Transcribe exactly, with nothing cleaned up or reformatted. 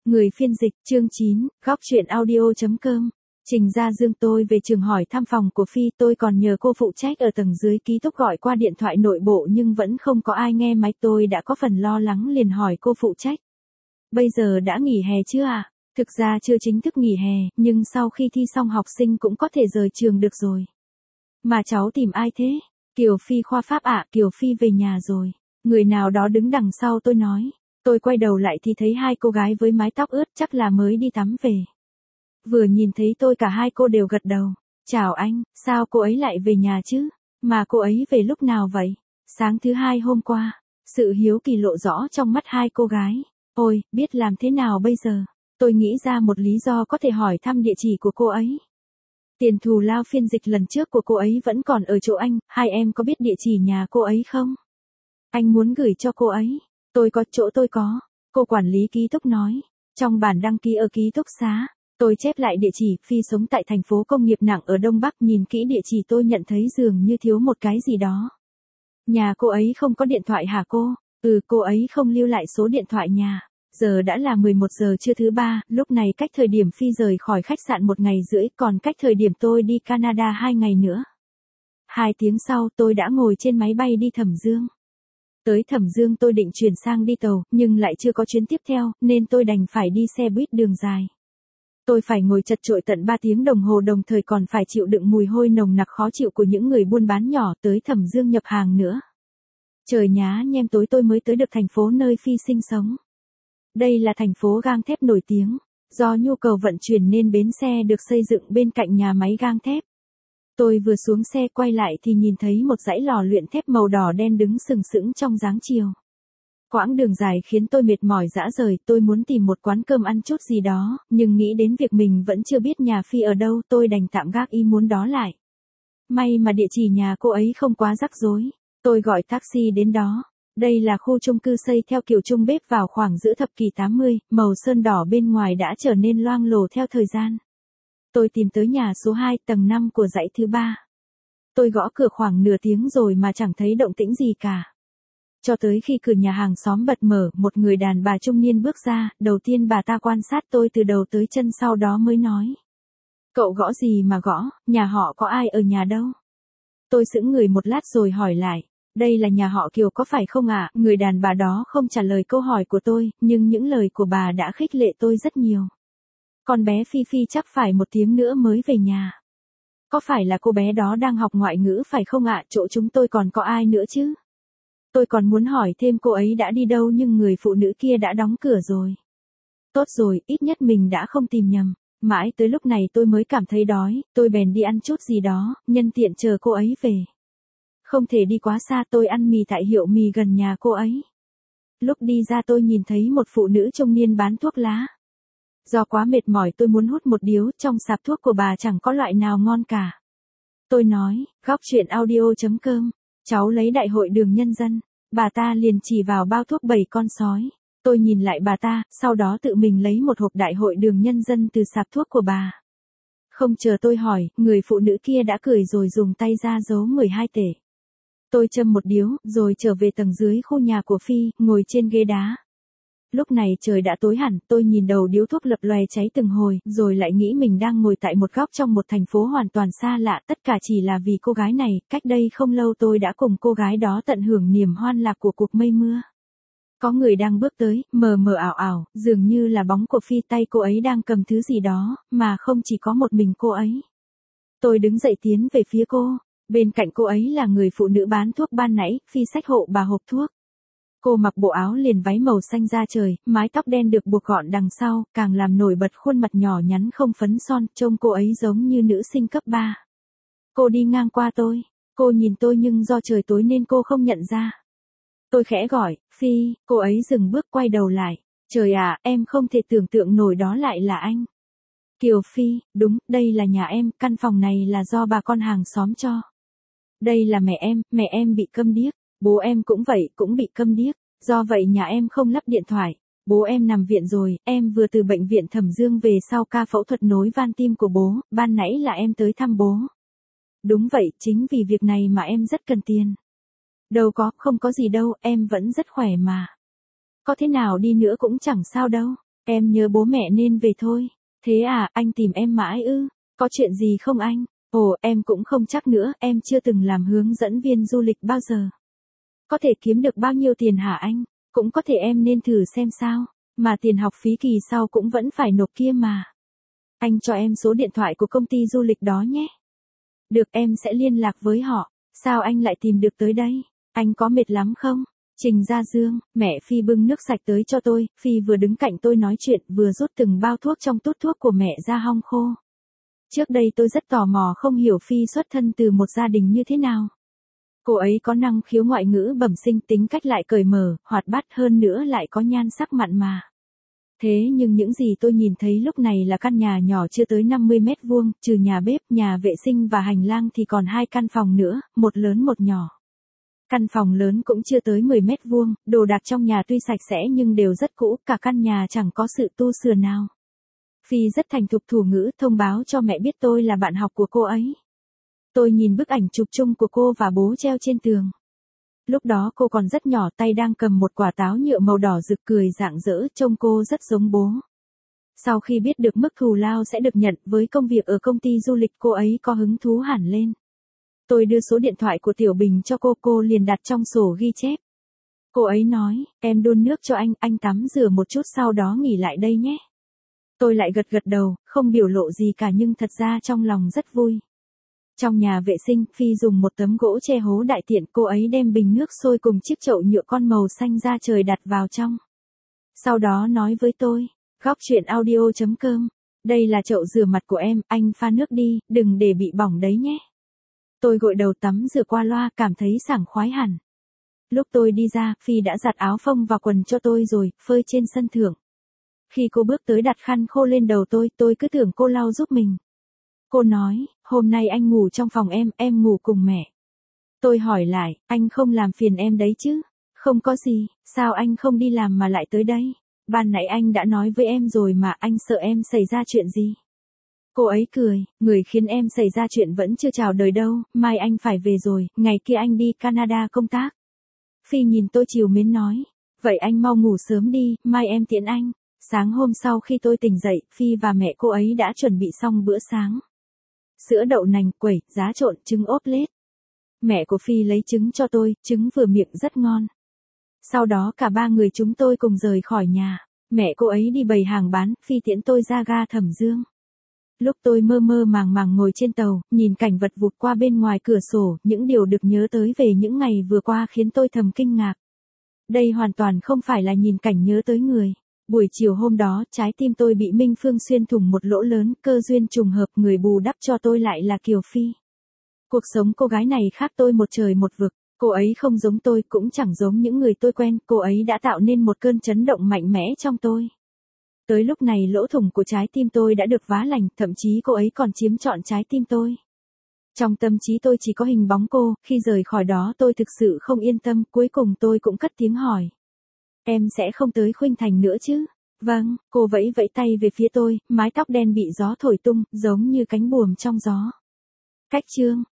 Người phiên dịch, chương chín, góc truyện audio.com. Trình Gia Dương tôi về trường hỏi thăm phòng của Phi, tôi còn nhờ cô phụ trách ở tầng dưới ký túc gọi qua điện thoại nội bộ nhưng vẫn không có ai nghe máy, tôi đã có phần lo lắng liền hỏi cô phụ trách. Bây giờ đã nghỉ hè chưa à? Thực ra chưa chính thức nghỉ hè, nhưng sau khi thi xong học sinh cũng có thể rời trường được rồi. Mà cháu tìm ai thế? Kiều Phi khoa Pháp ạ, Kiều Phi về nhà rồi. Người nào đó đứng đằng sau tôi nói. Tôi quay đầu lại thì thấy hai cô gái với mái tóc ướt chắc là mới đi tắm về. Vừa nhìn thấy tôi cả hai cô đều gật đầu. Chào anh, sao cô ấy lại về nhà chứ? Mà cô ấy về lúc nào vậy? Sáng thứ hai hôm qua. Sự hiếu kỳ lộ rõ trong mắt hai cô gái. Ôi, biết làm thế nào bây giờ? Tôi nghĩ ra một lý do có thể hỏi thăm địa chỉ của cô ấy. Tiền thù lao phiên dịch lần trước của cô ấy vẫn còn ở chỗ anh, hai em có biết địa chỉ nhà cô ấy không? Anh muốn gửi cho cô ấy. Tôi có, chỗ tôi có. Cô quản lý ký túc nói. Trong bản đăng ký ở ký túc xá, tôi chép lại địa chỉ. Phi sống tại thành phố công nghiệp nặng ở Đông Bắc. Nhìn kỹ địa chỉ tôi nhận thấy dường như thiếu một cái gì đó. Nhà cô ấy không có điện thoại hả cô? Ừ, cô ấy không lưu lại số điện thoại nhà. Giờ đã là mười một giờ trưa thứ ba, lúc này cách thời điểm Phi rời khỏi khách sạn một ngày rưỡi, còn cách thời điểm tôi đi Canada hai ngày nữa. Hai tiếng sau tôi đã ngồi trên máy bay đi Thẩm Dương. Tới Thẩm Dương tôi định chuyển sang đi tàu, nhưng lại chưa có chuyến tiếp theo, nên tôi đành phải đi xe buýt đường dài. Tôi phải ngồi chật chội tận ba tiếng đồng hồ, đồng thời còn phải chịu đựng mùi hôi nồng nặc khó chịu của những người buôn bán nhỏ tới Thẩm Dương nhập hàng nữa. Trời nhá nhem tối tôi mới tới được thành phố nơi Phi sinh sống. Đây là thành phố gang thép nổi tiếng, do nhu cầu vận chuyển nên bến xe được xây dựng bên cạnh nhà máy gang thép. Tôi vừa xuống xe quay lại thì nhìn thấy một dãy lò luyện thép màu đỏ đen đứng sừng sững trong dáng chiều. Quãng đường dài khiến tôi mệt mỏi rã rời, tôi muốn tìm một quán cơm ăn chút gì đó, nhưng nghĩ đến việc mình vẫn chưa biết nhà Phi ở đâu, tôi đành tạm gác ý muốn đó lại. May mà địa chỉ nhà cô ấy không quá rắc rối, tôi gọi taxi đến đó. Đây là khu chung cư xây theo kiểu chung bếp vào khoảng giữa thập kỷ tám mươi, màu sơn đỏ bên ngoài đã trở nên loang lổ theo thời gian. Tôi tìm tới nhà số hai, tầng năm của dãy thứ ba. Tôi gõ cửa khoảng nửa tiếng rồi mà chẳng thấy động tĩnh gì cả. Cho tới khi cửa nhà hàng xóm bật mở, một người đàn bà trung niên bước ra, đầu tiên bà ta quan sát tôi từ đầu tới chân sau đó mới nói. Cậu gõ gì mà gõ, nhà họ có ai ở nhà đâu? Tôi sững người một lát rồi hỏi lại. Đây là nhà họ Kiều có phải không ạ? À? Người đàn bà đó không trả lời câu hỏi của tôi, nhưng những lời của bà đã khích lệ tôi rất nhiều. Con bé Phi Phi chắc phải một tiếng nữa mới về nhà. Có phải là cô bé đó đang học ngoại ngữ phải không ạ? À? Chỗ chúng tôi còn có ai nữa chứ? Tôi còn muốn hỏi thêm cô ấy đã đi đâu nhưng người phụ nữ kia đã đóng cửa rồi. Tốt rồi, ít nhất mình đã không tìm nhầm. Mãi tới lúc này tôi mới cảm thấy đói, tôi bèn đi ăn chút gì đó, nhân tiện chờ cô ấy về. Không thể đi quá xa, tôi ăn mì tại hiệu mì gần nhà cô ấy. Lúc đi ra tôi nhìn thấy một phụ nữ trung niên bán thuốc lá. Do quá mệt mỏi tôi muốn hút một điếu, trong sạp thuốc của bà chẳng có loại nào ngon cả. Tôi nói, góc truyện audio.com, cháu lấy đại hội đường nhân dân. Bà ta liền chỉ vào bao thuốc bảy con sói. Tôi nhìn lại bà ta, sau đó tự mình lấy một hộp đại hội đường nhân dân từ sạp thuốc của bà. Không chờ tôi hỏi, người phụ nữ kia đã cười rồi dùng tay ra giấu mười hai tể. Tôi châm một điếu, rồi trở về tầng dưới khu nhà của Phi, ngồi trên ghế đá. Lúc này trời đã tối hẳn, tôi nhìn đầu điếu thuốc lập lòe cháy từng hồi, rồi lại nghĩ mình đang ngồi tại một góc trong một thành phố hoàn toàn xa lạ, tất cả chỉ là vì cô gái này, cách đây không lâu tôi đã cùng cô gái đó tận hưởng niềm hoan lạc của cuộc mây mưa. Có người đang bước tới, mờ mờ ảo ảo, dường như là bóng của Phi, tay cô ấy đang cầm thứ gì đó, mà không chỉ có một mình cô ấy. Tôi đứng dậy tiến về phía cô. Bên cạnh cô ấy là người phụ nữ bán thuốc ban nãy, Phi xách hộ bà hộp thuốc. Cô mặc bộ áo liền váy màu xanh da trời, mái tóc đen được buộc gọn đằng sau, càng làm nổi bật khuôn mặt nhỏ nhắn không phấn son, trông cô ấy giống như nữ sinh cấp ba. Cô đi ngang qua tôi, cô nhìn tôi nhưng do trời tối nên cô không nhận ra. Tôi khẽ gọi, Phi, cô ấy dừng bước quay đầu lại. Trời ạ, em không thể tưởng tượng nổi đó lại là anh. Kiều Phi, đúng, đây là nhà em, căn phòng này là do bà con hàng xóm cho. Đây là mẹ em, mẹ em bị câm điếc, bố em cũng vậy, cũng bị câm điếc, do vậy nhà em không lắp điện thoại. Bố em nằm viện rồi, em vừa từ bệnh viện Thẩm Dương về sau ca phẫu thuật nối van tim của bố, ban nãy là em tới thăm bố. Đúng vậy, chính vì việc này mà em rất cần tiền. Đâu có, không có gì đâu, em vẫn rất khỏe mà. Có thế nào đi nữa cũng chẳng sao đâu. Em nhớ bố mẹ nên về thôi. Thế à, anh tìm em mãi ư? Có chuyện gì không anh? Ồ, em cũng không chắc nữa, em chưa từng làm hướng dẫn viên du lịch bao giờ. Có thể kiếm được bao nhiêu tiền hả anh? Cũng có thể em nên thử xem sao. Mà tiền học phí kỳ sau cũng vẫn phải nộp kia mà. Anh cho em số điện thoại của công ty du lịch đó nhé. Được, em sẽ liên lạc với họ. Sao anh lại tìm được tới đây? Anh có mệt lắm không? Trình Gia Dương, mẹ Phi bưng nước sạch tới cho tôi, Phi vừa đứng cạnh tôi nói chuyện vừa rút từng bao thuốc trong tút thuốc của mẹ ra hong khô. Trước đây tôi rất tò mò không hiểu Phi xuất thân từ một gia đình như thế nào. Cô ấy có năng khiếu ngoại ngữ bẩm sinh, tính cách lại cởi mở, hoạt bát, hơn nữa lại có nhan sắc mặn mà. Thế nhưng những gì tôi nhìn thấy lúc này là căn nhà nhỏ chưa tới năm mươi mét vuông, trừ nhà bếp, nhà vệ sinh và hành lang thì còn hai căn phòng nữa, một lớn một nhỏ. Căn phòng lớn cũng chưa tới mười mét vuông, đồ đạc trong nhà tuy sạch sẽ nhưng đều rất cũ, cả căn nhà chẳng có sự tu sửa nào. Phi rất thành thục thủ ngữ, thông báo cho mẹ biết tôi là bạn học của cô ấy. Tôi nhìn bức ảnh chụp chung của cô và bố treo trên tường. Lúc đó cô còn rất nhỏ, tay đang cầm một quả táo nhựa màu đỏ rực, cười rạng rỡ, trông cô rất giống bố. Sau khi biết được mức thù lao sẽ được nhận với công việc ở công ty du lịch, cô ấy có hứng thú hẳn lên. Tôi đưa số điện thoại của Tiểu Bình cho cô, cô liền đặt trong sổ ghi chép. Cô ấy nói, em đun nước cho anh, anh tắm rửa một chút sau đó nghỉ lại đây nhé. Tôi lại gật gật đầu, không biểu lộ gì cả nhưng thật ra trong lòng rất vui. Trong nhà vệ sinh, Phi dùng một tấm gỗ che hố đại tiện, cô ấy đem bình nước sôi cùng chiếc chậu nhựa con màu xanh da trời đặt vào trong. Sau đó nói với tôi, góc chuyện audio chấm com, đây là chậu rửa mặt của em, anh pha nước đi, đừng để bị bỏng đấy nhé. Tôi gội đầu tắm rửa qua loa, cảm thấy sảng khoái hẳn. Lúc tôi đi ra, Phi đã giặt áo phông và quần cho tôi rồi, phơi trên sân thượng. Khi cô bước tới đặt khăn khô lên đầu tôi, tôi cứ tưởng cô lau giúp mình. Cô nói, hôm nay anh ngủ trong phòng em, em ngủ cùng mẹ. Tôi hỏi lại, anh không làm phiền em đấy chứ? Không có gì, sao anh không đi làm mà lại tới đây? Ban nãy anh đã nói với em rồi mà, anh sợ em xảy ra chuyện gì? Cô ấy cười, người khiến em xảy ra chuyện vẫn chưa chào đời đâu, mai anh phải về rồi, ngày kia anh đi Canada công tác. Phi nhìn tôi trìu mến nói, vậy anh mau ngủ sớm đi, mai em tiễn anh. Sáng hôm sau khi tôi tỉnh dậy, Phi và mẹ cô ấy đã chuẩn bị xong bữa sáng. Sữa đậu nành, quẩy, giá trộn, trứng ốp lết. Mẹ của Phi lấy trứng cho tôi, trứng vừa miệng rất ngon. Sau đó cả ba người chúng tôi cùng rời khỏi nhà. Mẹ cô ấy đi bày hàng bán, Phi tiễn tôi ra ga Thẩm Dương. Lúc tôi mơ mơ màng màng ngồi trên tàu, nhìn cảnh vật vụt qua bên ngoài cửa sổ, những điều được nhớ tới về những ngày vừa qua khiến tôi thầm kinh ngạc. Đây hoàn toàn không phải là nhìn cảnh nhớ tới người. Buổi chiều hôm đó, trái tim tôi bị Minh Phương xuyên thủng một lỗ lớn, cơ duyên trùng hợp, người bù đắp cho tôi lại là Kiều Phi. Cuộc sống cô gái này khác tôi một trời một vực, cô ấy không giống tôi, cũng chẳng giống những người tôi quen, cô ấy đã tạo nên một cơn chấn động mạnh mẽ trong tôi. Tới lúc này lỗ thủng của trái tim tôi đã được vá lành, thậm chí cô ấy còn chiếm trọn trái tim tôi. Trong tâm trí tôi chỉ có hình bóng cô, khi rời khỏi đó tôi thực sự không yên tâm, cuối cùng tôi cũng cất tiếng hỏi. Em sẽ không tới Khuynh Thành nữa chứ? Vâng, cô vẫy vẫy tay về phía tôi, mái tóc đen bị gió thổi tung, giống như cánh buồm trong gió. Cách chương